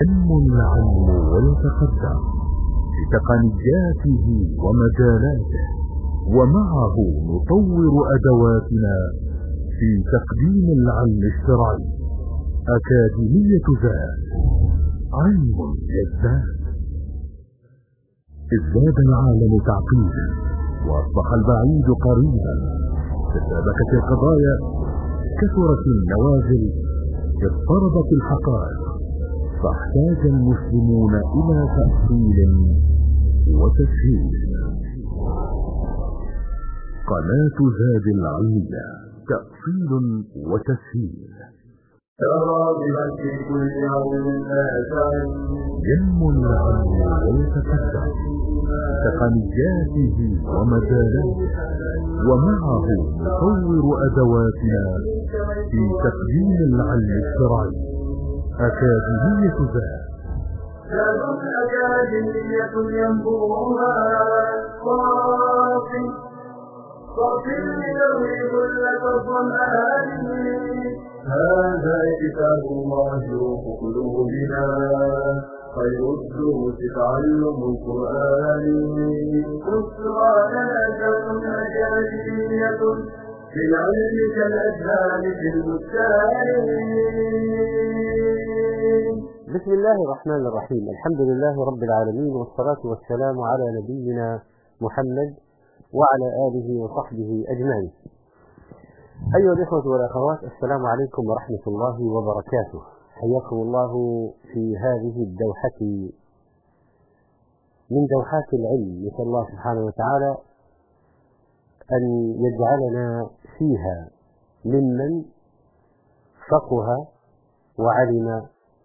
ينمو العلم ويتقدم بتقنياته ومجالاته، ومعه نطور أدواتنا في تقديم العلم الشرعي. أكاديمية زاد، علم يزداد. ازداد العالم تعقيدا وأصبح البعيد قريبا، تشابكت القضايا، كثرت النوازل، اضطربت الحقائق، فاحتاج المسلمون إلى تأصيل وتسهيل. قناة زاد العلمية، تأصيل وتسهيل. ينمو العلم ويتقدم بتقنياته ومجالاته، ومعه نطور أدواتنا في تقديم العلم الشرعي. أكاديمية زاد، أكاديمية ينبوها صافي لذوي كلة الظمآن. هذا كتاب الله روح قلوبنا، خير الدروس تعلم القرآن. أسرى لنا كون أكاديمية في العلم كالأجهال في البستان. بسم الله الرحمن الرحيم. الحمد لله رب العالمين، والصلاة والسلام على نبينا محمد وعلى آله وصحبه أجمعين. أيها الإخوة والأخوات، السلام عليكم ورحمة الله وبركاته. حياكم الله في هذه الدوحة من دوحات العلم. نسأل الله سبحانه وتعالى أن يجعلنا فيها ممن فقه وعلم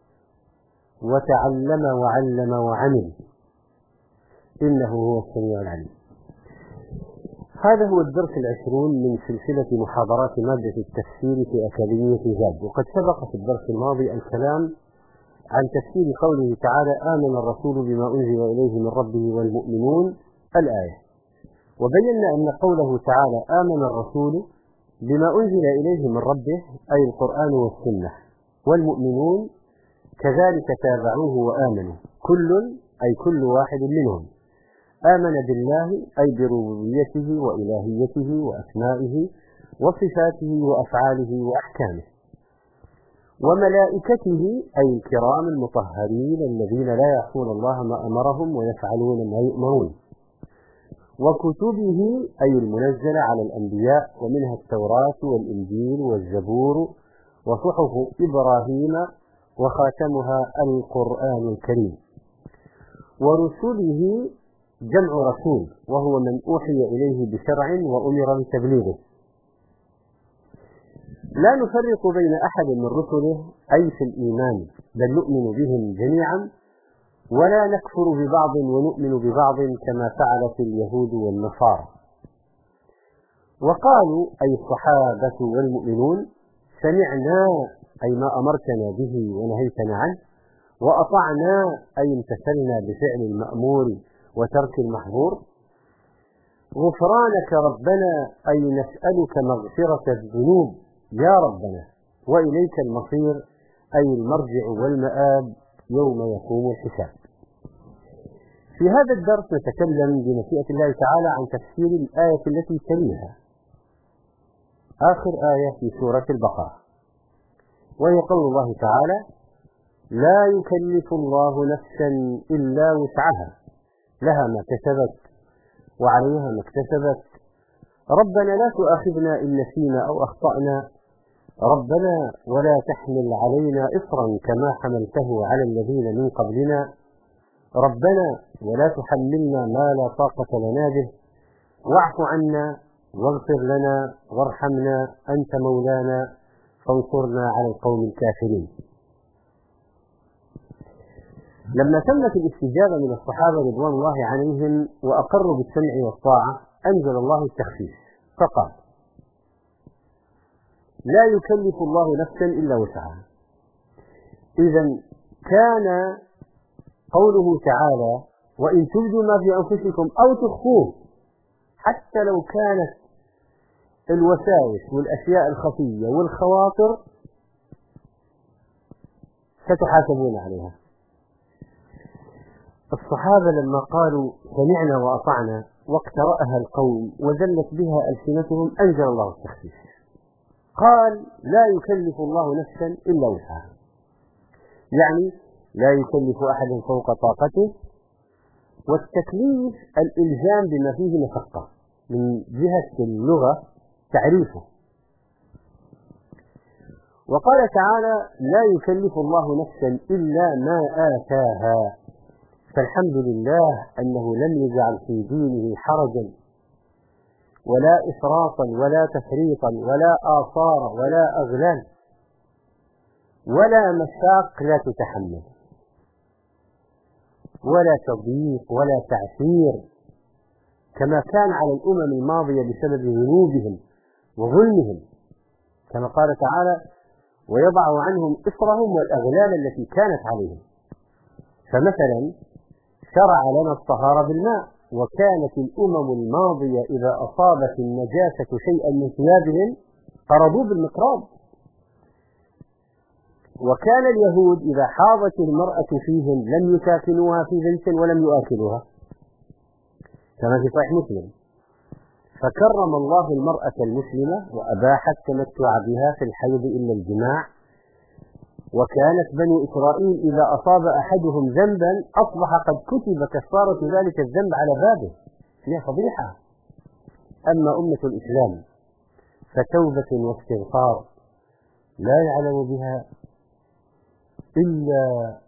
وتعلم وعلم وعمل، إنه هو السميع العليم. هذا هو الدرس 20 من سلسلة محاضرات مادة التفسير في أكاديمية زاد. وقد سبق في الدرس الماضي الكلام عن تفسير قوله تعالى: آمن الرسول بما أنزل إليه من ربه والمؤمنون، الآية. وبينا أن قوله تعالى آمن الرسول بما أنزل إليه من ربه أي القرآن والسنة، والمؤمنون كذلك تابعوه وآمنوا، كل واحد منهم آمن بالله أي بربوبيته وإلهيته وأسمائه وصفاته وأفعاله وأحكامه، وملائكته أي الكرام المطهرين الذين لا يعصون الله ما أمرهم ويفعلون ما يؤمرون، وكتبه أي المنزلة على الأنبياء، ومنها التوراة والإنجيل والزبور وصحف إبراهيم وخاتمها القرآن الكريم، ورسله جمع رسول وهو من أوحي إليه بشرع وأمر بتبليغه، لا نفرق بين أحد من رسله أي في الإيمان، بل نؤمن بهم جميعا ولا نكفر ببعض ونؤمن ببعض كما فعلت اليهود والنصارى. وقالوا أي الصحابة والمؤمنون: سمعنا أي ما أمرتنا به ونهيتنا عنه، وأطعنا أي امتثلنا بفعل المأمور وترك المحظور، غفرانك ربنا أي نسألك مغفرة الذنوب يا ربنا، وإليك المصير أي المرجع والمآب يوم يقوم الحساب. في هذا الدرس نتكلم بمشيئة الله تعالى عن تفسير الآية التي تليها، آخر آية في سورة البقرة، وهي قول الله تعالى: لا يكلف الله نفسا إلا وسعها، لها ما كسبت وعليها ما اكتسبت، ربنا لا تؤاخذنا إن نسينا أو أخطأنا، ربنا ولا تحمل علينا إصرا كما حملته على الذين من قبلنا، ربنا ولا تحملنا ما لا طاقة لنا به، واعف عنا واغفر لنا وارحمنا أنت مولانا فانصرنا على القوم الكافرين. لما تمت الاستجابة من الصحابة رضوان الله عليهم وأقروا بالسمع والطاعة، أنزل الله التخفيف فقال: لا يكلف الله نفسا إلا وسعها. إذا كان قوله تعالى: وإن تبدوا ما في أنفسكم أو تخفوه، حتى لو كانت الوساوس والأشياء الخفية والخواطر ستحاسبون عليها، الصحابة لما قالوا سمعنا وأطعنا واقترأها القوم وذلت بها ألسنتهم أنزل الله التخفيف، قال لا يكلف الله نفسا إلا وسعها، يعني لا يكلف أحد فوق طاقته، والتكليف الإلزام بما فيه مشقة من جهة اللغة تعريفه. وقال تعالى لا يكلف الله نفسا إلا ما آتاها، فالحمد لله أنه لم يجعل في دينه حرجا ولا إفراطا ولا تفريطا ولا آثار ولا أغلال ولا مشاق لا تتحمل ولا تضييق ولا تعسير كما كان على الأمم الماضية بسبب ذنوبهم وظلمهم، كما قال تعالى ويضع عنهم إصرهم والأغلال التي كانت عليهم. فمثلا شرع لنا الطهارة بالماء، وكانت الأمم الماضية إذا أصابت النجاسة شيئا من ثيابهم قرضوا بالمقراض، وكان اليهود إذا حاضت المرأة فيهم لم يساكنوها في بيت ولم يؤكلوها كما في صحيح مسلم، فكرم الله المرأة المسلمة وأباح التمتع بها في الحيض إلا الجماع. وكانت بنو إسرائيل إذا أصاب أحدهم ذنبا أصبح قد كتب كفارة ذلك الذنب على بابه، هي فضيحة. أما أمة الإسلام فتوبة واستغفار لا يعلم بها إلا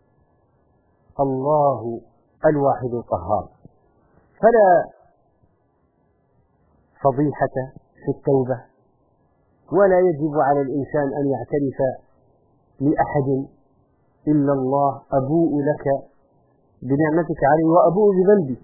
الله الواحد القهار، فلا فضيحة في التوبة، ولا يجب على الإنسان أن يعترف لأحد إلا الله أبوء لك بنعمتك علي وأبوء بذنبي.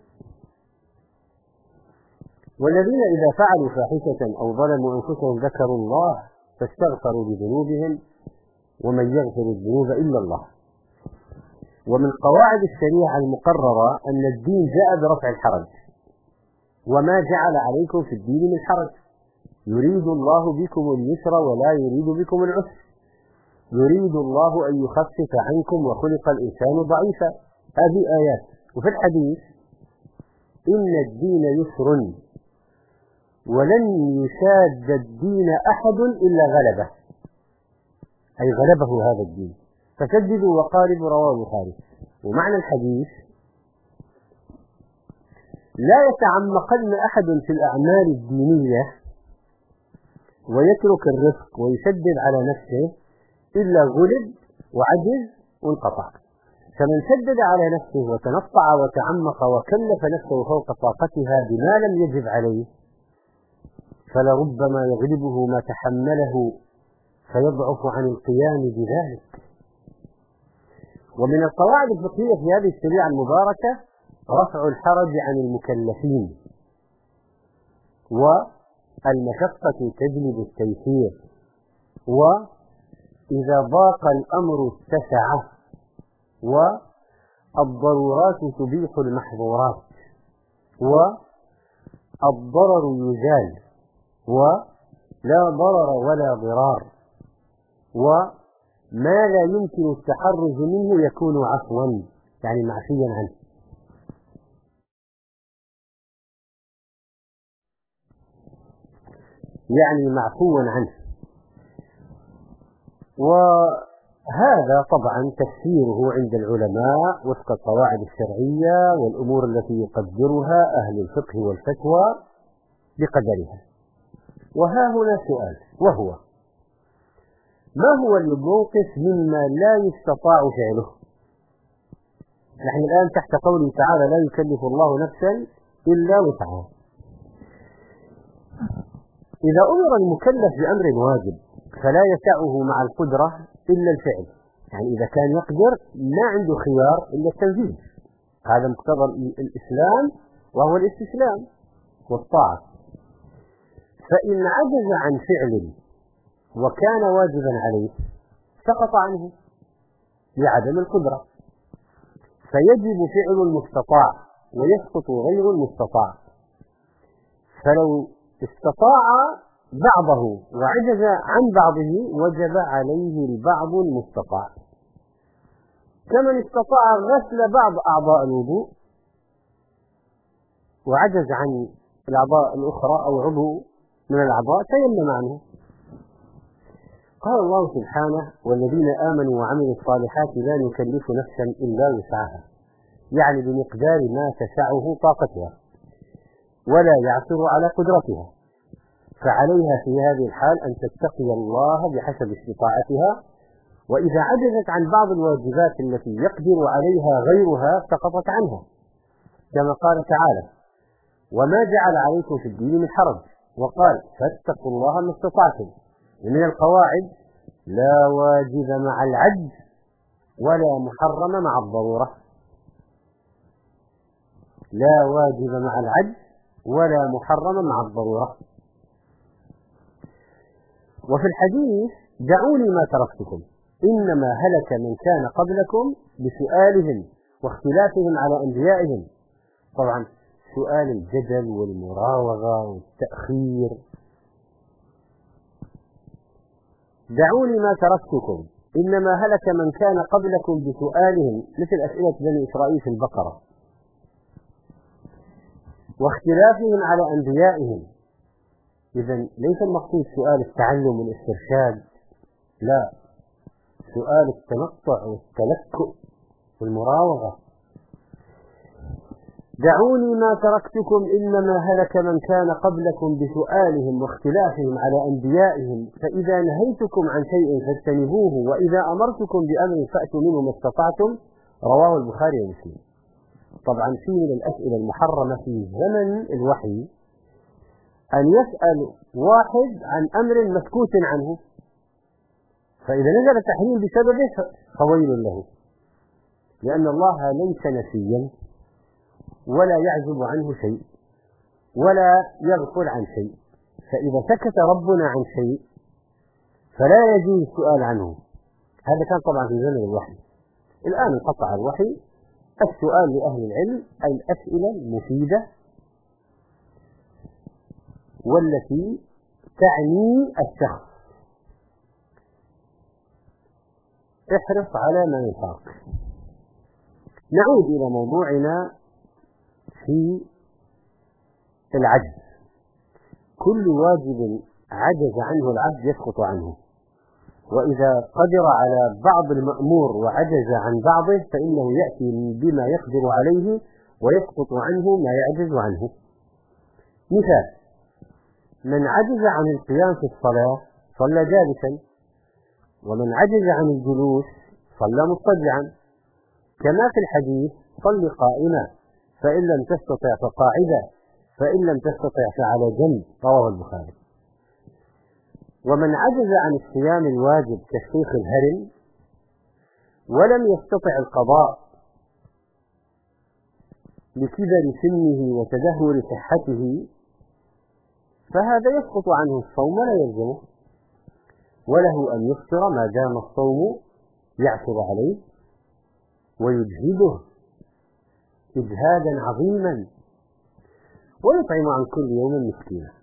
والذين إذا فعلوا فاحشة أو ظلموا أنفسهم ذكروا الله فاستغفروا لذنوبهم ومن يغفر الذنوب إلا الله. ومن قواعد الشريعة المقررة أن الدين جاء برفع الحرج، وما جعل عليكم في الدين من حرج، يريد الله بكم اليسر ولا يريد بكم العسر، يريد الله أن يخفف عنكم وخلق الإنسان ضعيفا. هذه آيات. وفي الحديث إن الدين يسر ولن يشاد الدين أحد إلا غلبه، أي غلبه هذا الدين، فسددوا وقاربوا، رواه البخاري. ومعنى الحديث لا يتعمقن أحد في الأعمال الدينية ويترك الرفق ويشدد على نفسه إلا غلب وعجز وانقطع. فمن شدد على نفسه وتنطع وتعمق وكلف نفسه فوق طاقتها بما لم يجب عليه فلربما يغلبه ما تحمله فيضعف عن القيام بذلك. ومن القواعد الفقهية في هذه الشريعة المباركة رفع الحرج عن المكلفين، والمشقة تجلب التيسير، وإذا ضاق الأمر اتسع، والضرورات تبيح المحظورات، والضرر يزال، ولا ضرر ولا ضرار، وما لا يمكن التحرز منه يكون عفوا، يعني معفيا عنه. يعني معفوا عنه. وهذا طبعا تفسيره عند العلماء وفق القواعد الشرعية والأمور التي يقدرها أهل الفقه والفتوى بقدرها. وها هنا سؤال، وهو ما هو الموقف مما لا يستطاع فعله؟ نحن الآن تحت قوله تعالى لا يكلف الله نفسا إلا وسعها. إذا أمر المكلف بأمر واجب فلا يسعه مع القدرة إلا الفعل، يعني إذا كان يقدر ما عنده خيار إلا التنفيذ، هذا مقتضى الإسلام وهو الاستسلام والطاعة. فإن عجز عن فعل وكان واجبا عليه سقط عنه لعدم القدرة، فيجب فعل المستطاع ويسقط غير المستطاع. فلو استطاع بعضه وعجز عن بعضه وجب عليه البعض المستطاع. كمن استطاع غسل بعض أعضاء الوضوء وعجز عن الأعضاء الأخرى أو عضو من الأعضاء تيمم عنه. قال الله سبحانه: والذين آمنوا وعملوا الصالحات لا نكلف نفسا إلا وسعها، يعني بمقدار ما تسعه طاقتها ولا يعثر على قدرتها، فعليها في هذه الحال أن تتقي الله بحسب استطاعتها، وإذا عجزت عن بعض الواجبات التي يقدر عليها غيرها سقطت عنها، كما قال تعالى: وما جعل عليكم في الدين من حرج، وقال: فاتقوا الله ما استطعتم. ومن القواعد: لا واجب مع العجز ولا محرم مع الضرورة. لا واجب مع العجز ولا محرم مع الضرورة. وفي الحديث: دعوني ما تركتكم إنما هلك من كان قبلكم بسؤالهم واختلافهم على أنبيائهم. طبعا سؤال الجدل والمراوغة والتأخير. دعوني ما تركتكم إنما هلك من كان قبلكم بسؤالهم، مثل أسئلة بني إسرائيل في البقرة، واختلافهم على أنبيائهم. إذن ليس المقصود سؤال التعلم والاسترشاد، لا، سؤال التنطع والتلكؤ والمراوغة. دعوني ما تركتكم إنما هلك من كان قبلكم بسؤالهم واختلافهم على أنبيائهم، فإذا نهيتكم عن شيء فاجتنبوه، وإذا أمرتكم بأمر فأتوا منه ما استطعتم. رواه البخاري ومسلم. طبعا في من الأسئلة المحرمة في زمن الوحي أن يسأل واحد عن أمر مسكوت عنه، فإذا نزل التحريم بسببه فويل له، لأن الله ليس نسيا ولا يعزب عنه شيء ولا يغفل عن شيء، فإذا سكت ربنا عن شيء فلا يجوز السؤال عنه. هذا كان طبعا في زمن الوحي. الآن انقطع الوحي، السؤال لأهل العلم الأسئلة المفيدة والتي تعني الشخص. احرص على ما ينفعك. نعود إلى موضوعنا في العجز. كل واجب عجز عنه العبد يسقط عنه، وإذا قدر على بعض المأمور وعجز عن بعضه فإنه يأتي بما يقدر عليه ويسقط عنه ما يعجز عنه. مثال: من عجز عن القيام في الصلاة صلى جالسا، ومن عجز عن الجلوس صلى مضطجعا، كما في الحديث: صل قائما، فإن لم تستطع فقاعدا، فإن لم تستطع فعلى جنب. رواه البخاري. ومن عجز عن الصيام الواجب كالشيخ الهرم ولم يستطع القضاء لكبر سنه وتدهور صحته فهذا يسقط عنه الصوم ولا يلزمه، وله أن يفطر ما دام الصوم يعثر عليه ويجهده إجهادا عظيما، ويطعم عن كل يوم مسكينا.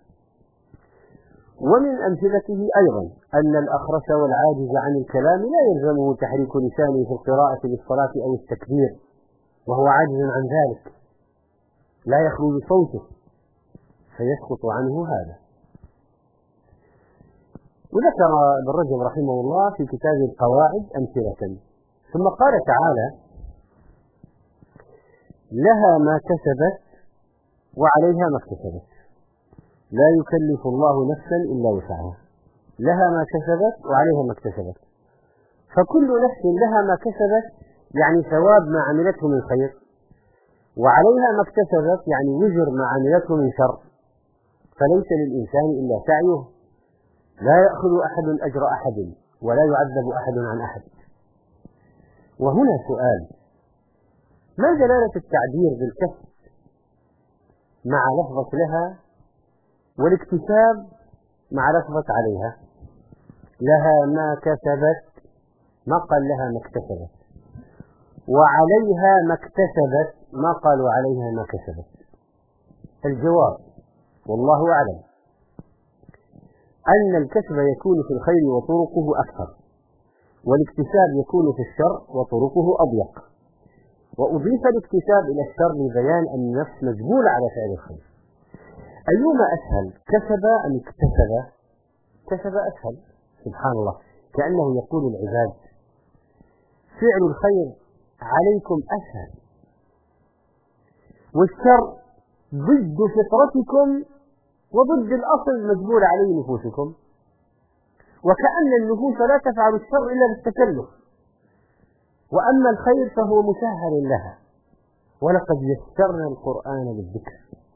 ومن أمثلته أيضا أن الأخرس والعاجز عن الكلام لا يلزمه تحريك لسانه في القراءة للصلاة أو التكبير، وهو عاجز عن ذلك، لا يخرج صوته فيسقط عنه هذا. وذكر ابن رجب رحمه الله في كتاب القواعد أمثلة، ثم قال تعالى: لها ما كسبت وعليها ما اكتسبت، لا يكلف الله نفسا إلا وسعها. لها ما كسبت وعليها ما اكتسبت، فكل نفس لها ما كسبت يعني ثواب ما عملته من خير، وعليها ما اكتسبت يعني وزر ما عملته من شر، فليس للإنسان إلا سعيه، لا يأخذ أحد أجر أحد ولا يعذب أحد عن أحد. وهنا سؤال: ما دلالة التعبير بالكسب مع لفظة لها والاكتساب مع لفظة عليها؟ لها ما كسبت، ما قال لها ما اكتسبت، وعليها ما اكتسبت، ما قالوا عليها ما كسبت. الجواب والله أعلم أن الكسب يكون في الخير وطرقه أكثر، والاكتساب يكون في الشر وطرقه أضيق، وأضيف الاكتساب إلى الشر لبيان أن النفس مجبولة على فعل الخير. أيهما أسهل، كسب أم اكتسب؟ كسب أسهل، سبحان الله، كأنه يقول العباد فعل الخير عليكم أسهل، والشر ضد فطرتكم وضد الأصل المجبول عليه نفوسكم، وكأن النفوس لا تفعل الشر إلا بالتكلف، وأما الخير فهو مسهل لها، ولقد يسرنا القرآن للذكر.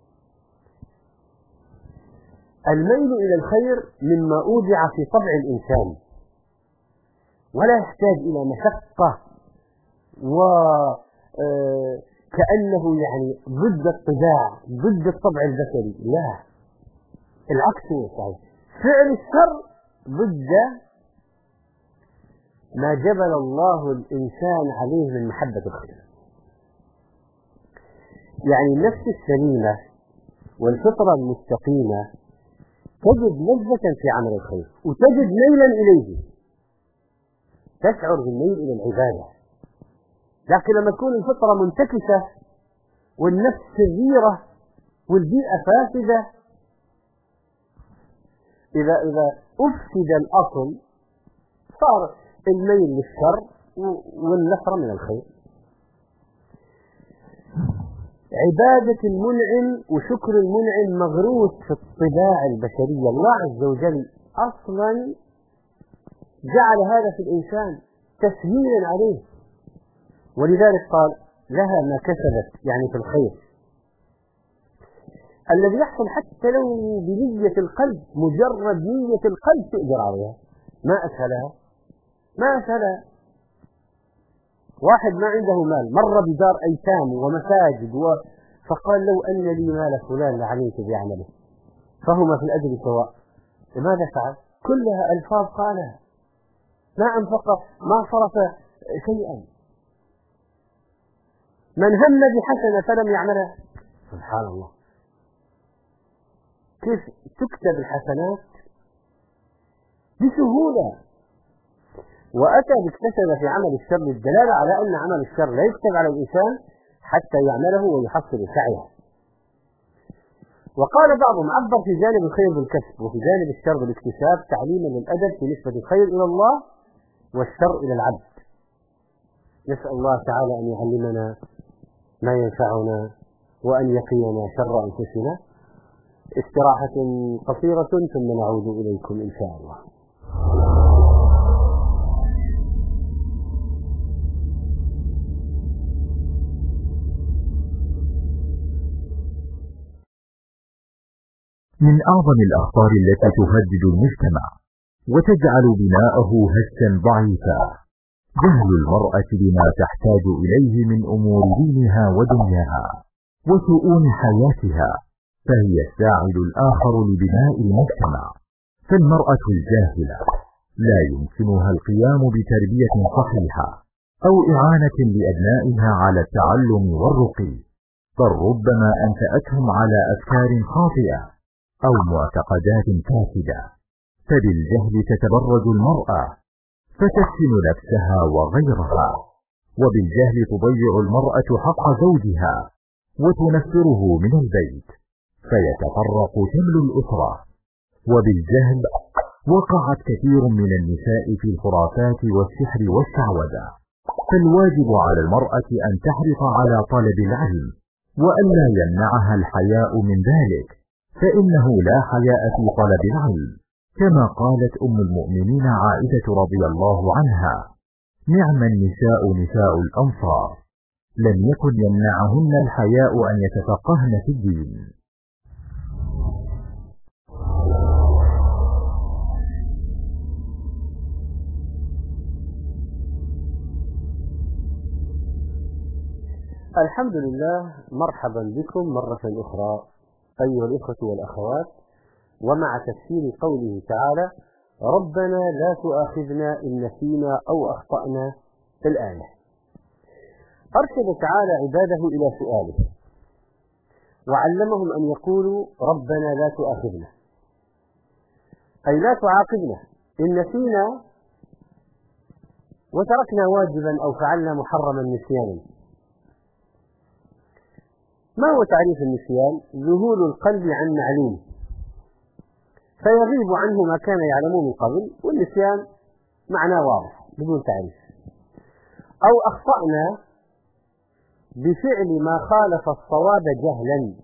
الميل إلى الخير مما أودع في طبع الإنسان، ولا يحتاج إلى مشقة وكأنه يعني ضد الطباع، ضد الطبع البشري، لا، العكس هو صحيح. فعل الشر ضد ما جبل الله الإنسان عليه من محبة الخير. يعني النفس السليمة والفطرة المستقيمة تجد لذة في عمل الخير، وتجد ميلا إليه، تشعر بالميل إلى العبادة. لكن لما تكون الفطرة منتكسة والنفس شريرة والبيئة فاسدة، إذا أفسد الأصل صار الميل للشر والنفر من الخير. عبادة المنعم وشكر المنعم مغروس في الطباع البشرية. الله عز وجل أصلا جعل هذا في الإنسان تسهيلا عليه، ولذلك قال لها ما كسبت، يعني في الخير الذي يحصل حتى لو بنية القلب، مجرد نية القلب تقدر عليها. ما أسهلها، ما أسهلها. واحد ما عنده مال مر بدار أيتام ومساجد فقال لو أن لي مال فلان لعملت بعمله فهما في الأجر سواء. لماذا فعل؟ كلها ألفاظ قالها، ما أنفق، ما صرف شيئا. من هم بحسنة فلم يعملها، سبحان الله، كيف تكتب الحسنات بسهولة. وأتى باكتسب في عمل الشر الدلالة على أن عمل الشر لا يكتب على الإنسان حتى يعمله ويحصل سعيه. وقال بعضهم عبر في جانب الخير بالكسب وفي جانب الشر بالاكتساب، تعليما للأدب في نسبة الخير إلى الله والشر إلى العبد. نسأل الله تعالى أن يعلمنا ما ينفعنا وأن يقينا شر أنفسنا. استراحة قصيرة ثم نعود إليكم إن شاء الله. من أعظم الأخطار التي تهدد المجتمع وتجعل بناءه هشا ضعيفا جهل المرأة بما تحتاج إليه من أمور دينها ودنياها وشؤون حياتها، فهي الساعد الآخر لبناء المجتمع. فالمرأة الجاهلة لا يمكنها القيام بتربية صحيحة أو إعانة لأبنائها على التعلم والرقي، بل ربما أنشأتهم على أفكار خاطئة أو معتقدات فاسدة. فبالجهل تتبرج المرأة فتفتن نفسها وغيرها، وبالجهل تضيع المرأة حق زوجها وتنفره من البيت فيتفرق شمل الأسرة. وبالجهل وقعت كثير من النساء في الخرافات والسحر والشعوذة. فالواجب على المرأة أن تحرص على طلب العلم وأن لا يمنعها الحياء من ذلك، فإنه لا حياء في طلب العلم، كما قالت أم المؤمنين عائشة رضي الله عنها: نعم النساء نساء الأنصار، لم يكن يمنعهن الحياء أن يتفقهن في الدين. الحمد لله، مرحبا بكم مرة أخرى أيها الإخوة والأخوات، ومع تفسير قوله تعالى: ربنا لا تؤاخذنا إن نسينا أو أخطأنا، الآية. أرشد تعالى عباده إلى سؤاله، وعلمهم أن يقولوا ربنا لا تؤاخذنا، أي لا تعاقبنا إن نسينا وتركنا واجبا أو فعلنا محرما نسيانا. ما هو تعريف النسيان؟ ذهول القلب عن معلوم فيغيب عنه ما كان يعلمه من قبل، والنسيان معناه واضح بدون تعريف. أو أخطأنا بفعل ما خالف الصواب جهلا،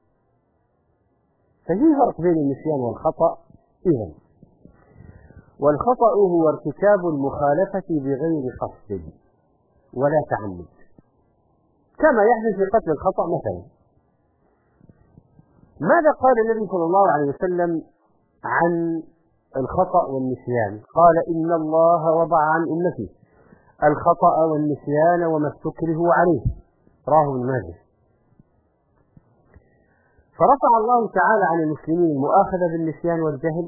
ففي فرق بين النسيان والخطأ. إذن والخطأ هو ارتكاب المخالفة بغير قصد ولا تعمد، كما يحدث في قتل الخطأ مثلا. ماذا قال النبي صلى الله عليه وسلم عن الخطأ والنسيان؟ قال إن الله وضع عن أمتي الخطأ والنسيان وما استكرهوا عليه، رواه ابن ماجه. فرفع الله تعالى عن المسلمين المؤاخذة بالنسيان والجهل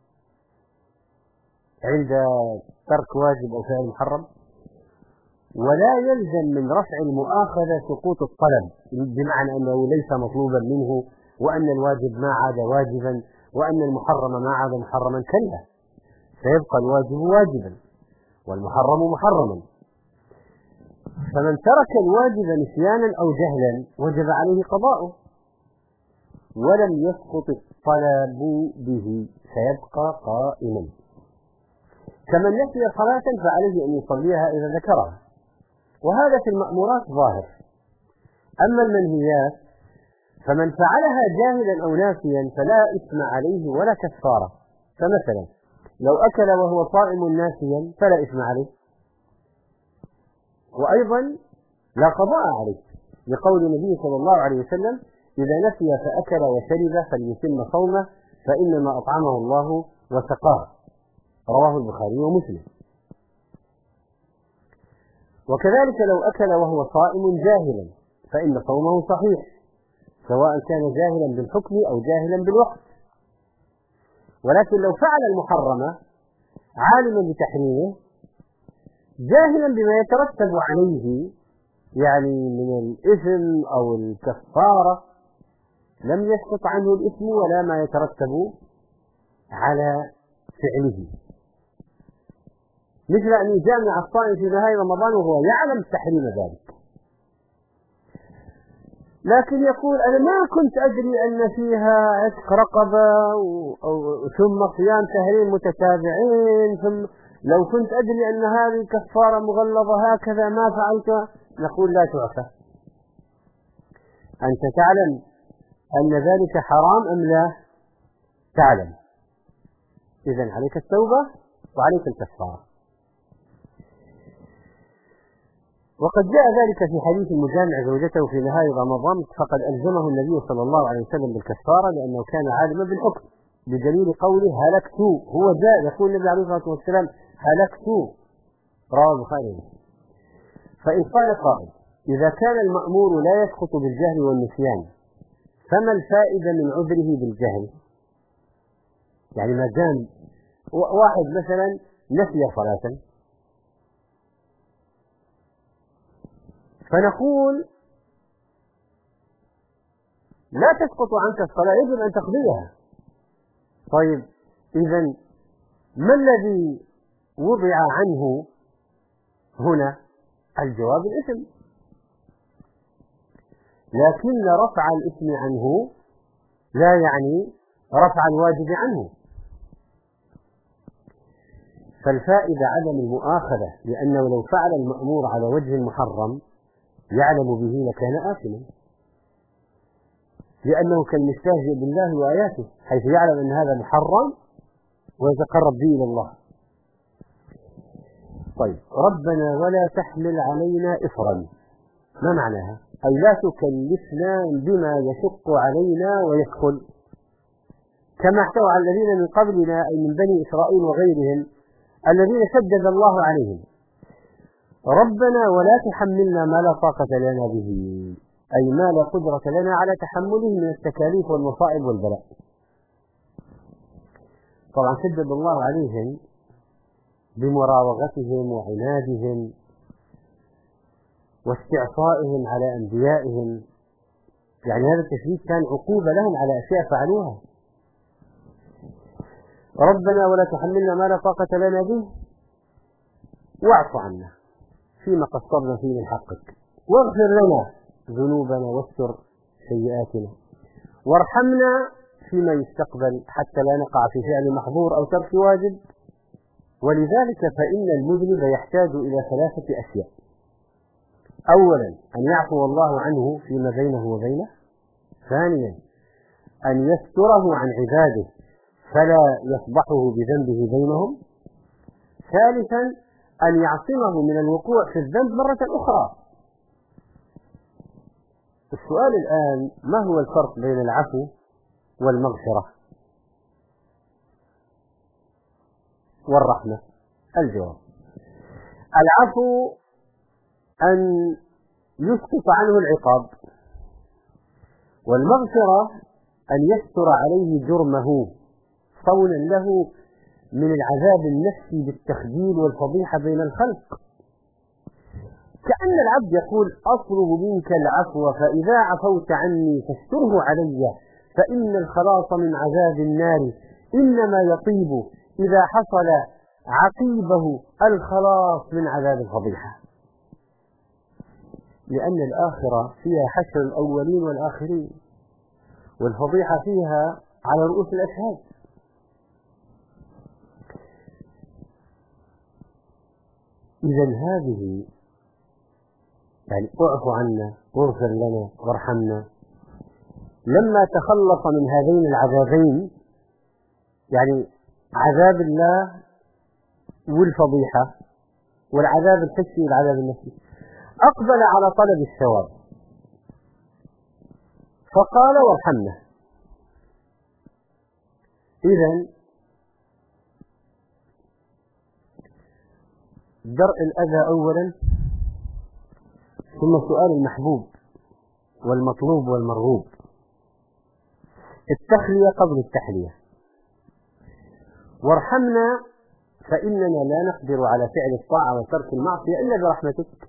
عند ترك واجب أو فعل محرم، ولا يلزم من رفع المؤاخذة سقوط الطلب، بمعنى أنه ليس مطلوبا منه، وأن الواجب ما عاد واجبا، وأن المحرم ما عاد محرما. كلا، سيبقى الواجب واجبا والمحرم محرما. فمن ترك الواجب نسيانا أو جهلا وجب عليه قضاؤه، ولم يسقط الطلب به، سيبقى قائما. كمن نسي صلاة فعليه أن يصليها إذا ذكرها، وهذا في المأمورات ظاهر. أما المنهيات فمن فعلها جاهلا أو ناسيا فلا إثم عليه ولا كفارة. فمثلا لو أكل وهو صائم ناسيا فلا إثم عليه، وأيضا لا قضاء عليه، لقول النبي صلى الله عليه وسلم إذا نسي فأكل وشرب فليتم صومه فإنما أطعمه الله وسقاه، رواه البخاري ومسلم. وكذلك لو أكل وهو صائم جاهلا فإن صومه صحيح، سواء كان جاهلا بالحكم أو جاهلا بالوقت. ولكن لو فعل المحرم عالما بتحريمه جاهلا بما يترتب عليه، يعني من الإثم أو الكفارة، لم يسقط عنه الإثم ولا ما يترتب على فعله. مثل أن يجامع الصائم في نهاية رمضان وهو يعلم تحريم ذلك، لكن يقول أنا ما كنت أدري أن فيها عتق رقبة ثم صيام شهرين متتابعين، ثم لو كنت أدري أن هذه كفارة مغلظة هكذا ما فعلت. نقول لا تعفى، أنت تعلم أن ذلك حرام أم لا؟ تعلم، إذن عليك التوبة وعليك الكفارة. وقد جاء ذلك في حديث المجامع زوجته في نهاية رمضان، فقد ألزمه النبي صلى الله عليه وسلم بالكفارة لأنه كان عالما بالحكم، بدليل قوله هلكت. هو جاء يقول النبي عليه الصلاة والسلام هلكت، رواه البخاري. فإن قال قائل إذا كان المأمور لا يسقط بالجهل والنسيان فما الفائدة من عذره بالجهل؟ يعني ما دام واحد مثلا نسي صلاة، فنقول لا تسقط عنك الصلاة، يجب أن تقضيها. طيب إذن ما الذي وضع عنه هنا؟ الجواب الإثم، لكن رفع الإثم عنه لا يعني رفع الواجب عنه. فالفائدة عدم المؤاخذة، لأنه لو فعل المأمور على وجه محرم يعلم به لكان آثما، لأنه كالمستهزئ بالله وآياته، حيث يعلم أن هذا محرم ويتقرب به إلى الله. طيب ربنا ولا تحمل علينا إصرا، ما معناها؟ أي لا تكلفنا بما يشق علينا ويثقل، كما احتوى على الذين من قبلنا أي من بني إسرائيل وغيرهم الذين شدد الله عليهم. ربنا ولا تحملنا ما لا طاقة لنا به، أي ما لا قدرة لنا على تحمله من التكاليف والمصائب والبلاء. طبعا شدد الله عليهم بمراوغتهم وعنادهم واستعصائهم على أنبيائهم، يعني هذا التشديد كان عقوبة لهم على أشياء فعلوها. ربنا ولا تحملنا ما لا طاقة لنا به، واعف عنا فيما قصرنا فيه من حقك، واغفر لنا ذنوبنا واستر سيئاتنا، وارحمنا فيما يستقبل حتى لا نقع في فعل محظور أو ترك واجب. ولذلك فإن المذنب يحتاج إلى 3 أشياء: أولا أن يعفو الله عنه فيما بينه وبينه، ثانيا أن يستره عن عباده فلا يفضحه بذنبه بينهم، ثالثا أن يعصمه من الوقوع في الذنب مرة أخرى. السؤال الآن: ما هو الفرق بين العفو والمغفرة والرحمة؟ الجواب: العفو أن يسقط عنه العقاب، والمغفرة أن يستر عليه جرمه صونا له من العذاب النفسي بالتخجيل والفضيحة بين الخلق. كأن العبد يقول: أطلب منك العفو، فإذا عفوت عني فاستره علي، فإن الخلاص من عذاب النار إنما يطيب إذا حصل عقيبه الخلاص من عذاب الفضيحة. لأن الآخرة فيها حشر الأولين والآخرين، والفضيحة فيها على رؤوس الأشهاد. إذا هذه يعني اعف عنا واغفر لنا وارحمنا، لما تخلص من هذين العذابين، يعني عذاب الله والفضيحة والعذاب الحسي والعذاب النفسي، أقبل على طلب الثواب فقال: وارحمنا. إذن درء الأذى أولا، ثم سؤال المحبوب والمطلوب والمرغوب، التخلية قبل التحلية. وارحمنا فإننا لا نقدر على فعل الطاعة وترك المعصية إلا برحمتك.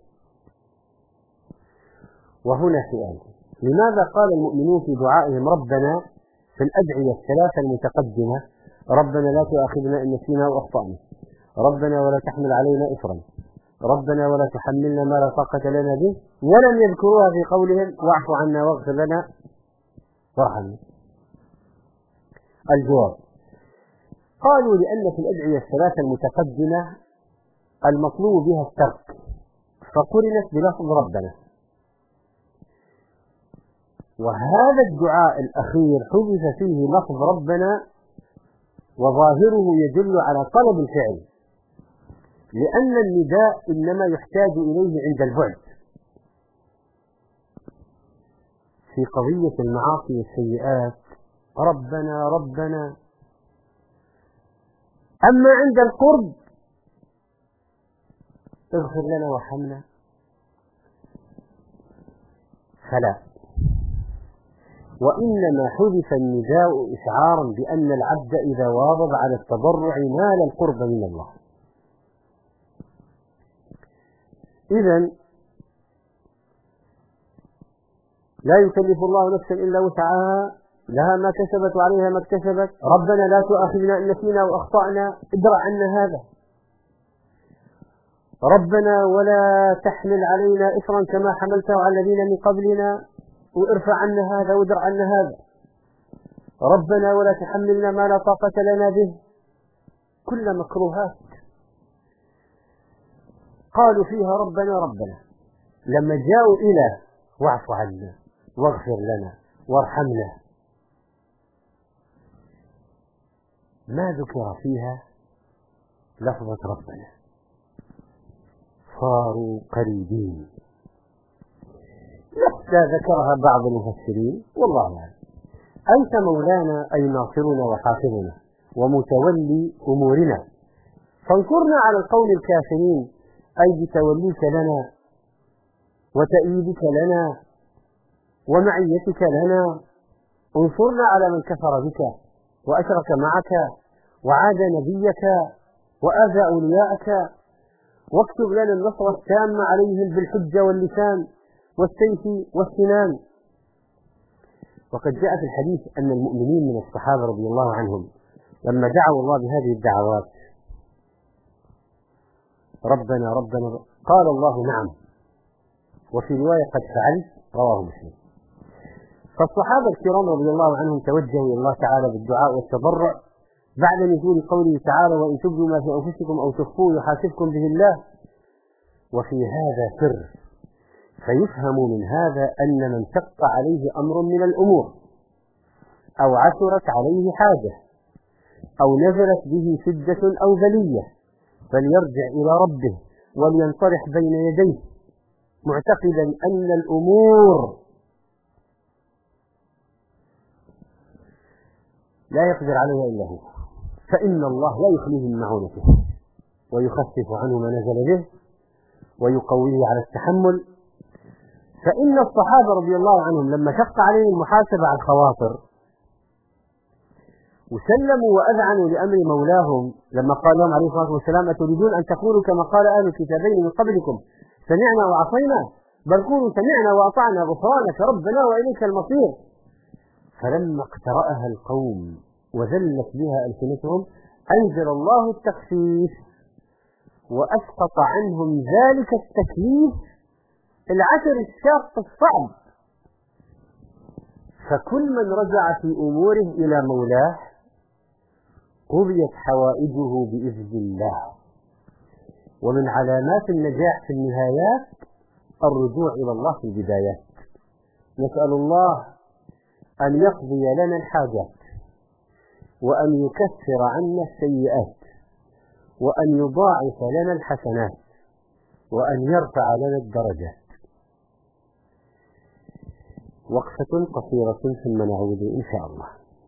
وهنا سؤال: لماذا قال المؤمنون في دعائهم ربنا في الأدعية 3 المتقدمة: ربنا لا تؤاخذنا إن نسينا وأخطأنا، ربنا ولا تحمل علينا إصرا، ربنا ولا تحملنا ما لا طاقة لنا به، ولم يذكروها في قولهم واعف عنا واغفر لنا وارحمنا؟ الجواب: قالوا لأن في الأدعية 3 المتقدمة المطلوب بها الترك، فقرنت بلفظ ربنا، وهذا الدعاء الأخير حدث فيه لفظ ربنا وظاهره يدل على طلب الفعل، لأن النداء إنما يحتاج إليه عند البعد في قضية المعاصي والسيئات: ربنا ربنا. أما عند القرب: اغفر لنا وارحمنا، فلا. وإنما حدث النداء إشعارا بأن العبد إذا واظب على التضرع نال القرب من الله. إذن لا يكلف الله نفسا إلا وسعها، لها ما كسبت وعليها ما اكتسبت، ربنا لا تؤاخذنا إن نسينا وأخطأنا، ادرع عنا هذا، ربنا ولا تحمل علينا إصرا كما حملته على الذين من قبلنا، وارفع عنا هذا وادرع عنا هذا، ربنا ولا تحملنا ما لا طاقة لنا به، كل مكروهات قالوا فيها ربنا ربنا. لما جاءوا إلى واعف عنا واغفر لنا وارحمنا ما ذكر فيها لفظة ربنا، صاروا قريبين. حتى ذكرها بعض المفسرين والله أعلم: أنت مولانا أي ناصرنا وحافظنا ومتولي أمورنا، فانصرنا على القوم الكافرين، أي بتوليك لنا وتأييدك لنا ومعيتك لنا، انصرنا على من كفر بك وأشرك معك وعاد نبيك وآذى أولياءك، واكتب لنا النصر التام عليهم بالحجة واللسان والسيف والسنان. وقد جاء في الحديث أن المؤمنين من الصحابة رضي الله عنهم لما دعوا الله بهذه الدعوات ربنا ربنا قال الله نعم، وفي رواية قد فعلت، رواه مسلم. فالصحابة الكرام رضي الله عنهم توجهوا إلى الله تعالى بالدعاء والتضرع بعد نزول قوله تعالى: وإن تبدوا ما في أنفسكم أو تخفوه يحاسبكم به الله. وفي هذا سر، فيفهم من هذا أن من شق عليه أمر من الأمور أو عثرت عليه حاجة أو نزلت به شدة أو بلية فليرجع إلى ربه ولينطرح بين يديه معتقدا أن الأمور لا يقدر عليها إلا هو، فإن الله لا يخليه من معونته ويخفف عنه ما نزل به ويقويه على التحمل. فإن الصحابة رضي الله عنهم لما شق عليهم المحاسبة على الخواطر وسلموا وأذعنوا لأمر مولاهم لما قال لهم عليه الصلاة والسلام: أتريدون أن تقولوا كما قال أهل الكتابين من قبلكم سمعنا وعصينا، بل قولوا سمعنا وأطعنا غفرانك ربنا وإليك المصير. فلما اقترأها القوم وذلت بها ألسنتهم أنزل الله التخفيف وأسقط عنهم ذلك التكليف العسر الشاق الصعب. فكل من رجع في أموره إلى مولاه قضيت حوائجه بإذن الله. ومن علامات النجاح في النهايات الرجوع إلى الله في البدايات. نسأل الله أن يقضي لنا الحاجات وأن يكفر عنا السيئات وأن يضاعف لنا الحسنات وأن يرفع لنا الدرجات. وقفة قصيرة ثم نعود إن شاء الله.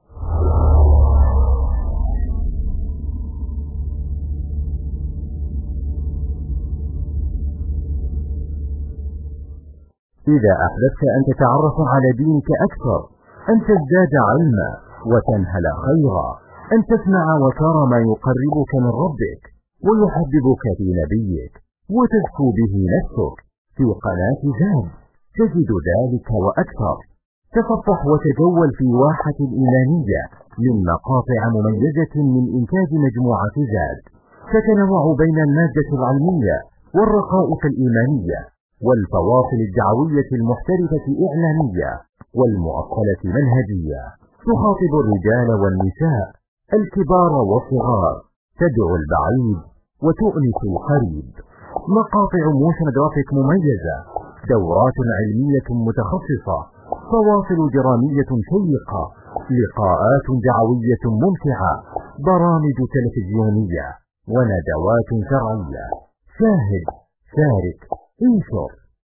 إذا أحببت أن تتعرف على دينك أكثر، أن تزداد علما وتنهل خيرا، أن تسمع وترى ما يقربك من ربك ويحببك في نبيك وتزكو به نفسك، في قناة زاد تجد ذلك وأكثر. تفضح وتجول في واحة الإيمانية من مقاطع مميزة من إنتاج مجموعة زاد، تتنوع بين المادة العلمية والرقائق الإيمانية والفواصل الدعوية المحترفة إعلامية والمؤصلة منهجية، تخاطب الرجال والنساء الكبار والصغار، تدعو البعيد وتؤنس القريب. مقاطع موشن جرافيك مميزة، دورات علمية متخصصة، فواصل درامية شيقة، لقاءات دعوية ممتعة، برامج تلفزيونية وندوات شرعية. شاهد، شارك، انشر.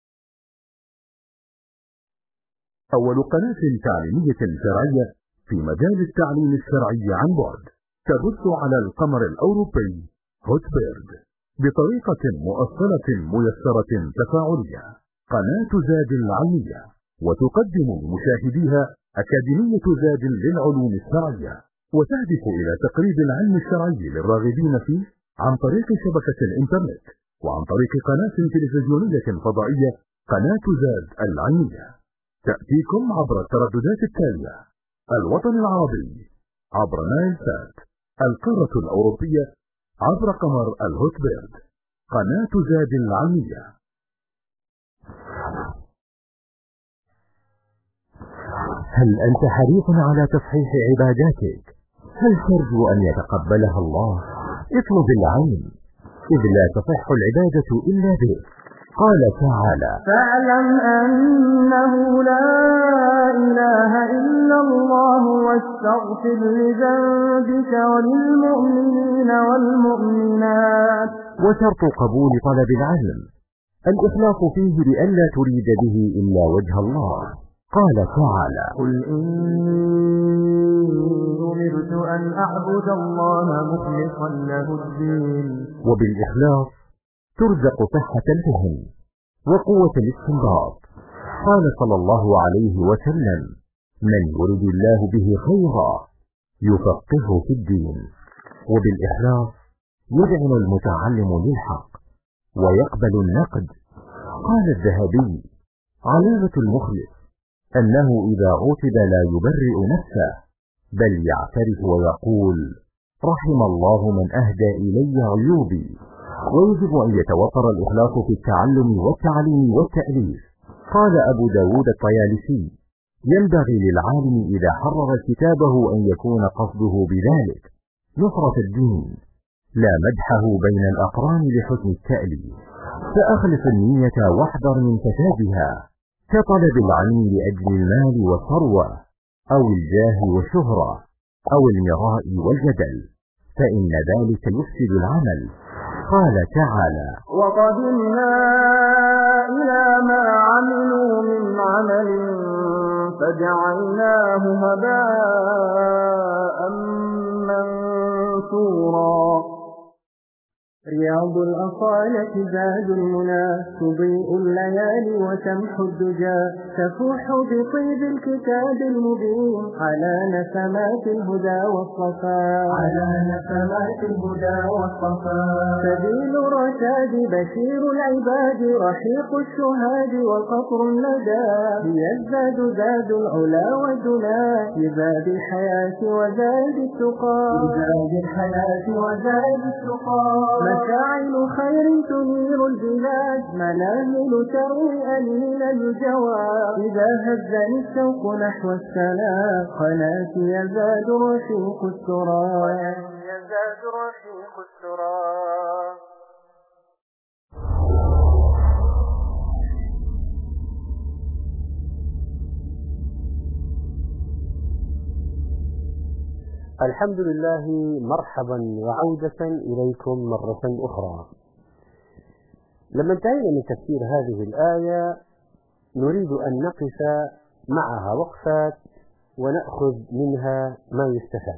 أول قناة تعليمية شرعية في مجال التعليم الشرعي عن بعد، تبث على القمر الأوروبي هوتبيرد بطريقة مؤصلة ميسرة تفاعلية، قناة زاد العلمية، وتقدم لمشاهديها أكاديمية زاد للعلوم الشرعية، وتهدف إلى تقريب العلم الشرعي للراغبين فيه عن طريق شبكة الإنترنت وعن طريق قناة تلفزيونية فضائية، قناة زاد العلمية. تأتيكم عبر الترددات التالية: الوطن العربي عبر نايل سات، القارة الأوروبية عبر قمر الهوتبيرد، قناة زاد العلمية. هل أنت حريص على تصحيح عباداتك؟ هل ترجو أن يتقبلها الله؟ اطلب العلم، إذ لا تصح العبادة إلا به. قال تعالى: فاعلم أنه لا إله إلا الله واستغفر لذنبك وللمؤمنين والمؤمنات. وشرط قبول طلب العلم الإخلاص فيه لئلا تريد به إلا وجه الله. قال تعالى: قل إني أمرت أن أعبد الله مخلصا له الدين. وبالإخلاص ترزق صحة الفهم وقوة الاستنباط. قال صلى الله عليه وسلم: من يرد الله به خيرا يفقهه في الدين. وبالإخلاص يذعن المتعلم للحق ويقبل النقد. قال الذهبي: علامة المخلص أنه إذا عوتب لا يبرئ نفسه، بل يعترف ويقول: رحم الله من أهدى إلي عيوبي ويجب أن يتوفر الإخلاص في التعلم والتعليم والتأليف. قال أبو داود الطيالسي: ينبغي للعالم إذا حرر كتابه أن يكون قصده بذلك نصرة الدين، لا مدحه بين الأقران لحسن التأليف. فأخلص النية واحذر من فسادها، كطلب العلم لأجل المال والثروة، أو الجاه والشهرة، أو المراء والجدل، فإن ذلك يفسد العمل. قال تعالى: وقدمنا إلى ما عملوا من عمل فجعلناه هباء منثورا. رياض الأصالة زاد المنى، تضيء الليالي وتمحو الدجى، تفوح بطيب الكتاب المبين على نسمات الهدى والصفاء، سبيل الرشاد بشير العباد، رحيق الشهاد وقطر الندى، هي الزاد زاد العلا والدنا، لزاد الحياة وزاد التقى، مشاعل خير تنير البلاد، منازل تروي أنين الجواد، إذا هزني الشوق نحو السلام، قناتي يزاد رشيق السرى. الحمد لله، مرحبا وعودة إليكم مرة أخرى. لما انتهينا من تفسير هذه الآية نريد أن نقف معها وقفات ونأخذ منها ما يستفاد.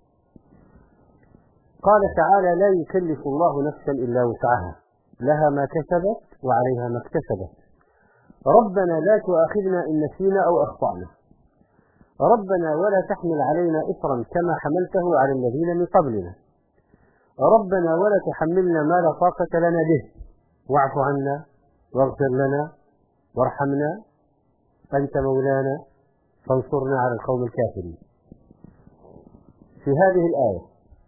قال تعالى: لا يكلف الله نفسا إلا وسعها، لها ما كسبت وعليها ما اكتسبت، ربنا لا تؤاخذنا إن نسينا أو أخطأنا، ربنا ولا تحمل علينا إصرا كما حملته على الذين من قبلنا، ربنا ولا تحملنا ما لا طاقة لنا به، واعف عنا واغفر لنا وارحمنا أنت مولانا فانصرنا على القوم الكافرين. في هذه الآية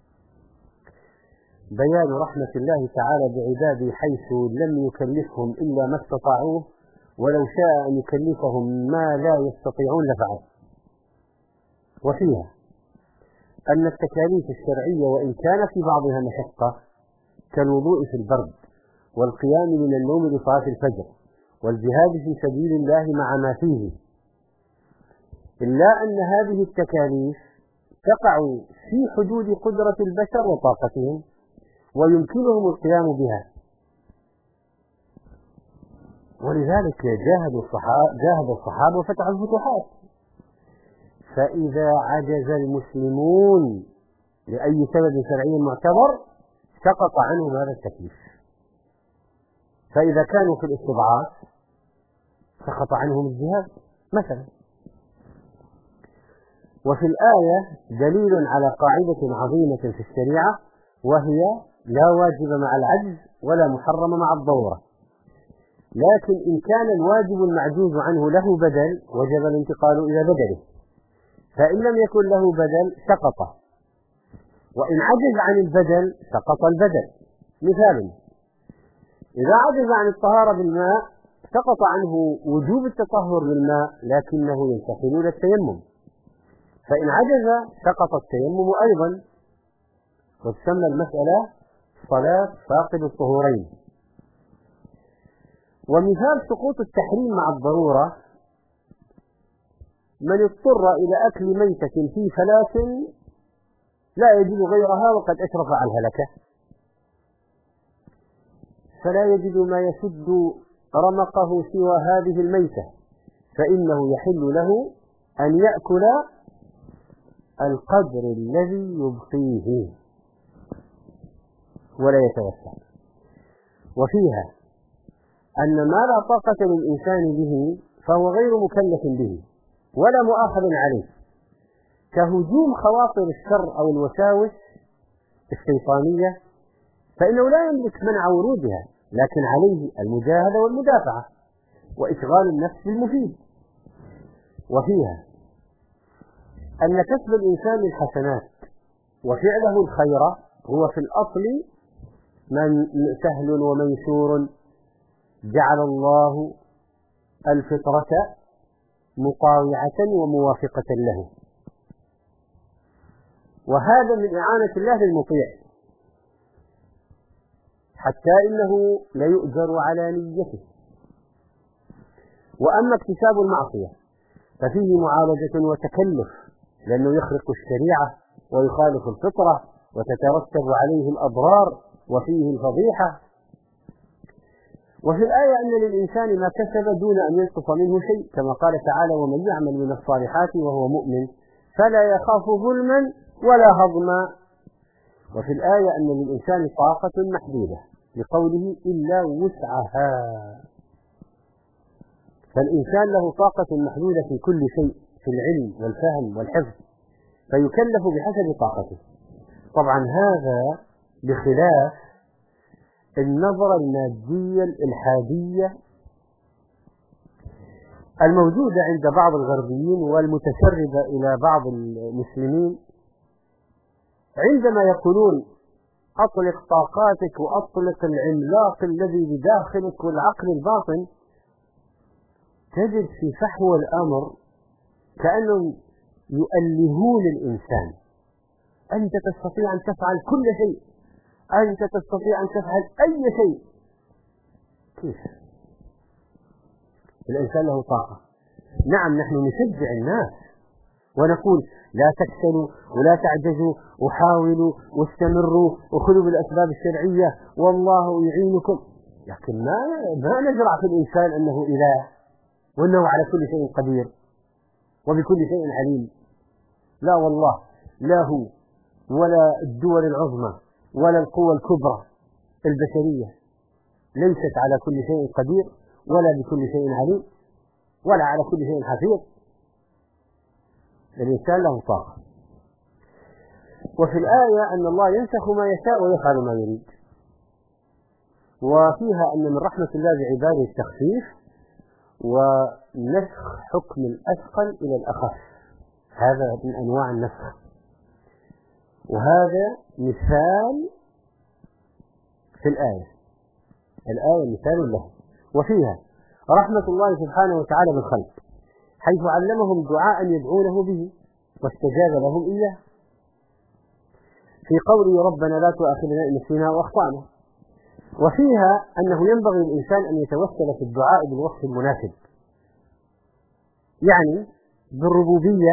بيان رحمة الله تعالى بعباده، حيث لم يكلفهم إلا ما استطاعوه، ولو شاء أن يكلفهم ما لا يستطيعون لفعل. وفيها أن التكاليف الشرعية وإن كان في بعضها مشقة، كالوضوء في البرد، والقيام من النوم لصلاة الفجر، والجهاد في سبيل الله مع ما فيه، إلا أن هذه التكاليف تقع في حدود قدرة البشر وطاقتهم، ويمكنهم القيام بها، ولذلك جاهد الصحابة وفتحوا الفتوحات. فإذا عجز المسلمون لأي سبب شرعي معتبر سقط عنهم هذا التكليف. فإذا كانوا في الاستضعاف سقط عنهم الجهاد مثلا. وفي الآية دليل على قاعدة عظيمة في الشريعة، وهي لا واجب مع العجز ولا محرم مع الضرورة، لكن إن كان الواجب المعجوز عنه له بدل وجب الانتقال إلى بدله، فإن لم يكن له بدل سقط، وإن عجز عن البدل سقط البدل. مثال: إذا عجز عن الطهارة بالماء سقط عنه وجوب التطهر بالماء، لكنه ينتقل إلى التيمم، فإن عجز سقط التيمم أيضا، وتسمى المسألة صلاة فاقد الطهورين. ومثال سقوط التحريم مع الضرورة: من اضطر إلى أكل ميتة في فلاة لا يجد غيرها وقد أشرف على الهلكة، فلا يجد ما يسد رمقه سوى هذه الميتة، فإنه يحل له أن يأكل القدر الذي يبقيه ولا يتوسع. وفيها أن ما لا طاقة للإنسان به فهو غير مكلف به ولا مؤاخذ عليه، كهجوم خواطر الشر أو الوساوس الشيطانية، فإنه لا يملك منع ورودها، لكن عليه المجاهدة والمدافعة وإشغال النفس بالمفيد. وفيها أن كسب الإنسان الحسنات وفعله الخير هو في الأصل سهل وميسور، جعل الله الفطرة مطاوعة وموافقة له، وهذا من إعانة الله للمطيع، حتى إنه ليؤجر على نيته. وأما اكتساب المعصية ففيه معالجة وتكلف، لأنه يخرق الشريعة ويخالف الفطرة وتترتب عليه الأضرار وفيه الفضيحة. وفي الآية أن للإنسان ما كسب دون أن ينقص منه شيء، كما قال تعالى: ومن يعمل من الصالحات وهو مؤمن فلا يخاف ظلما ولا هضما. وفي الآية أن للإنسان طاقة محدودة، لقوله: إلا وسعها. فالإنسان له طاقة محدودة في كل شيء، في العلم والفهم والحفظ، فيكلف بحسب طاقته. طبعا هذا بخلاف النظرة المادية الإلحادية الموجودة عند بعض الغربيين والمتسربة إلى بعض المسلمين، عندما يقولون: أطلق طاقاتك وأطلق العملاق الذي بداخلك والعقل الباطن، تجد في فحوى الأمر كأنهم يؤلهون الإنسان: أنت تستطيع أن تفعل كل شيء، أنت تستطيع أن تفعل أي شيء. كيف؟ الإنسان له طاقة. نعم، نحن نشجع الناس ونقول: لا تكسلوا ولا تعجزوا وحاولوا واستمروا وخذوا بالأسباب الشرعية والله يعينكم، لكن ما نزرع في الإنسان أنه إله وأنه على كل شيء قدير وبكل شيء عليم. لا والله، لا هو ولا الدول العظمى ولا القوى الكبرى البشرية ليست على كل شيء قدير ولا بكل شيء عليم ولا على كل شيء حفيظ. الإنسان له طاقة. وفي الآية أن الله ينسخ ما يشاء ويفعل ما يريد، وفيها أن من رحمة الله بعباده التخفيف ونسخ حكم الأثقل إلى الأخف، هذا من أنواع النسخ، وهذا مثال في الآية مثال له. وفيها رحمة الله سبحانه وتعالى بالخلق، حيث علمهم دعاء يدعونه به واستجاب لهم إياه، في قوله: ربنا لا تؤاخذنا إن نسينا وأخطأنا. وفيها أنه ينبغي للإنسان أن يتوسل في الدعاء بالوصف المناسب، يعني بالربوبية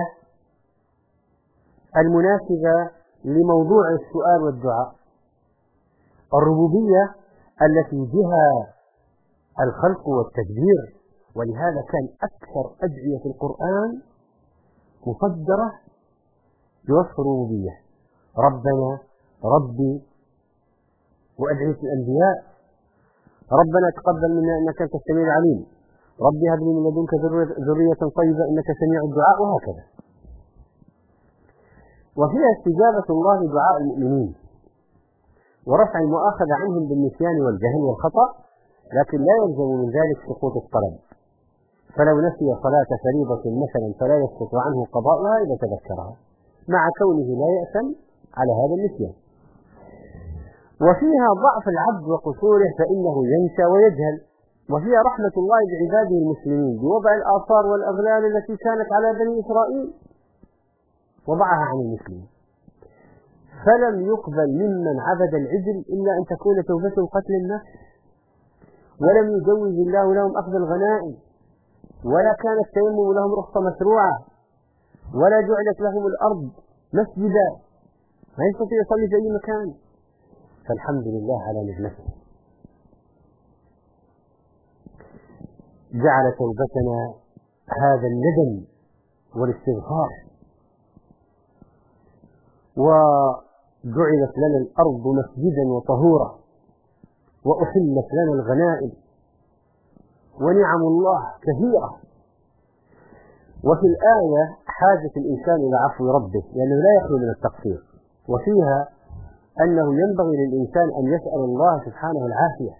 المناسبة لموضوع السؤال والدعاء، الربوبية التي بها الخلق والتدبير. ولهذا كان أكثر أدعية القرآن مصدرة بوصف الربوبية: ربنا، ربي. وأدعية الأنبياء: ربنا تقبل منا إنك أنت السميع العليم، ربي هب لي من لدنك ذرية طيبة إنك سميع الدعاء، وهكذا. وفيها استجابة الله لدعاء المؤمنين ورفع المؤاخذة عنهم بالنسيان والجهل والخطأ، لكن لا يلزم من ذلك سقوط الطلب، فلو نسي صلاة فريضة مثلا فلا يسقط عنه قضاؤها إذا تذكرها، مع كونه لا يأثم على هذا النسيان. وفيها ضعف العبد وقصوره فإنه ينسى ويجهل. وفيها رحمة الله بعباده المسلمين بوضع الآثار والأغلال التي كانت على بني إسرائيل، وضعها عن المسلمين، فلم يقبل ممن عبد العجل إلا أن تكون توبته قتل النفس، ولم يجوز الله لهم أخذ الغنائم، ولا كان التيمم لهم رخصة مشروعة، ولا جعلت لهم الأرض مسجدا، ما يستطيع يصلي في أي مكان. فالحمد لله على نعمته. جعل توبتنا هذا الندم والاستغفار، وجعلت لنا الأرض مسجدا وطهورا، وأحلت لنا الغنائم، ونعم الله كثيرة. وفي الآية حاجة الإنسان إلى عفو ربه لأنه لا يخلو من التقصير، وفيها أنه ينبغي للإنسان أن يسأل الله سبحانه العافية.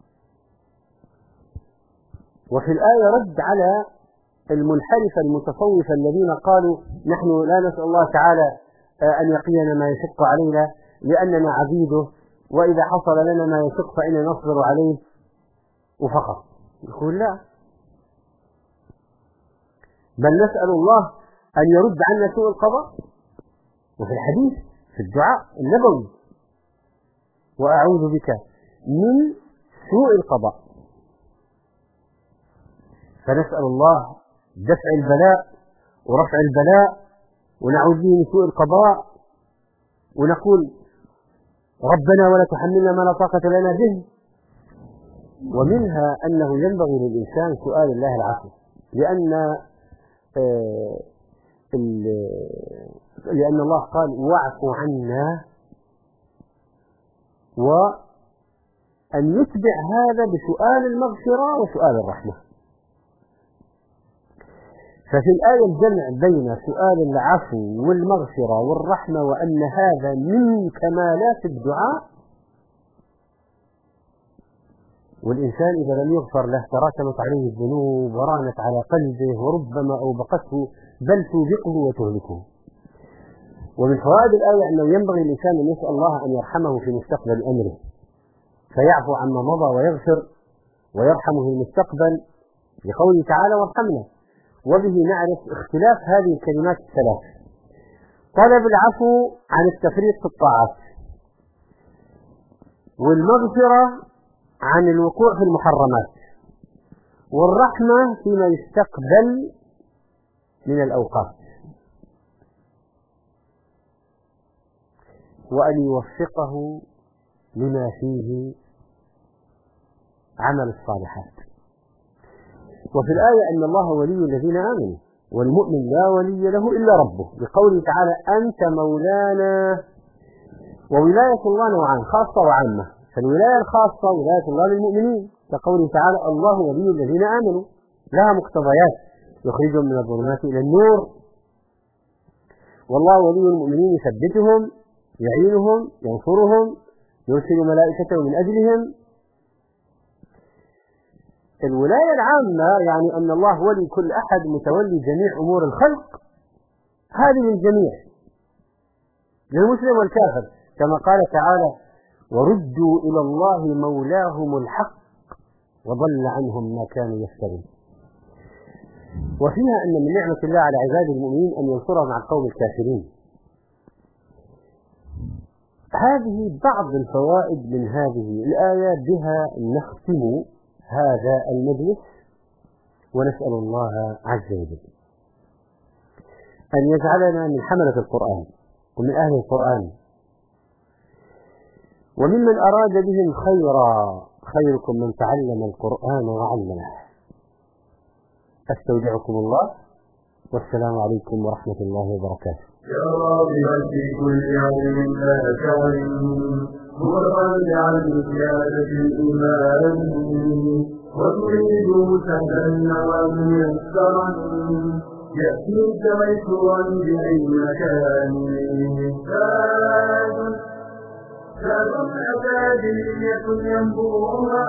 وفي الآية رد على المنحرفة المتصوفة الذين قالوا: نحن لا نسأل الله تعالى أن يقينا ما يشق علينا لأننا عبيده، وإذا حصل لنا ما يشق فإن نصبر عليه وفقط. يقول لا، بل نسأل الله أن يرد عنا سوء القضاء. وفي الحديث في الدعاء النبوي وأعوذ بك من سوء القضاء. فنسأل الله دفع البلاء ورفع البلاء ونعوذ به من سوء القضاء، ونقول ربنا ولا تحملنا ما لا طاقة لنا به. ومنها أنه ينبغي للإنسان سؤال الله العفو، لأن الله قال واعفوا عنا، وأن يتبع هذا بسؤال المغفرة وسؤال الرحمة. ففي الآية الجمع بين سؤال العفو والمغفرة والرحمة، وأن هذا من كمالات الدعاء. والإنسان إذا لم يغفر له تراكمت عليه الذنوب ورانت على قلبه، وربما أوبقته بل توبقه وتهلكه. ومن فوائد الآية أنه ينبغي الإنسان أن يسأل الله أن يرحمه في مستقبل أمره، فيعفو عما مضى ويغفر ويرحمه في المستقبل، لقوله تعالى وارحمنا. وبه نعرف اختلاف هذه الكلمات الثلاث: طلب العفو عن التفريط في الطاعات، والمغفرة عن الوقوع في المحرمات، والرحمة فيما يستقبل من الأوقات. وأن يوفقه لما فيه عمل الصالحات. وفي الآية أن الله ولي الذين آمنوا والمؤمن لا ولي له إلا ربه، لقوله تعالى أنت مولانا. وولاية الله نوعان، خاصة وعامة. فالولاية الخاصة ولاية الله للمؤمنين، كقوله تعالى الله ولي الذين آمنوا، لها مقتضيات يخرجهم من الظلمات إلى النور. والله ولي المؤمنين يثبتهم، يعينهم، ينصرهم، يرسل ملائكته من أجلهم. الولاية العامة يعني أن الله ولي كل أحد، متولي جميع أمور الخلق، هذه للجميع، للمسلم والكافر، كما قال تعالى وردوا إلى الله مولاهم الحق وضل عنهم ما كانوا يفترون. وفيها أن من نعمة الله على عباد المؤمنين أن ينصرهم على القوم الكافرين. هذه بعض الفوائد من هذه الآية، بها نختم هذا المجلس، ونسأل الله عز وجل أن يجعلنا من حملة القرآن ومن أهل القرآن، وممن أراد بهم خيرا. خيركم من تعلم القرآن وعلمه. أستودعكم الله، والسلام عليكم ورحمة الله وبركاته. يا راغبا في كل يوم لا تعلم، مرغبا عن زيادة الإيمان، وتريد سهلا وميسرا، يأتيك ميسورا بأي مكان. زاد أكاديمية ينبوعها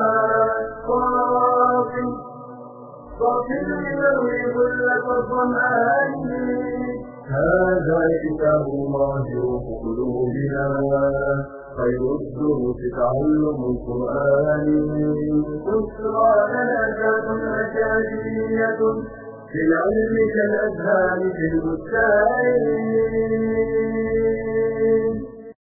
صافٍ يروي ظلة الظمآن. هذا كتاب الله روح قلوبنا، خير الدروس تعلم القرآن. بشرى لنا ذات أكاديمية في العلم كالأزهار في البستان.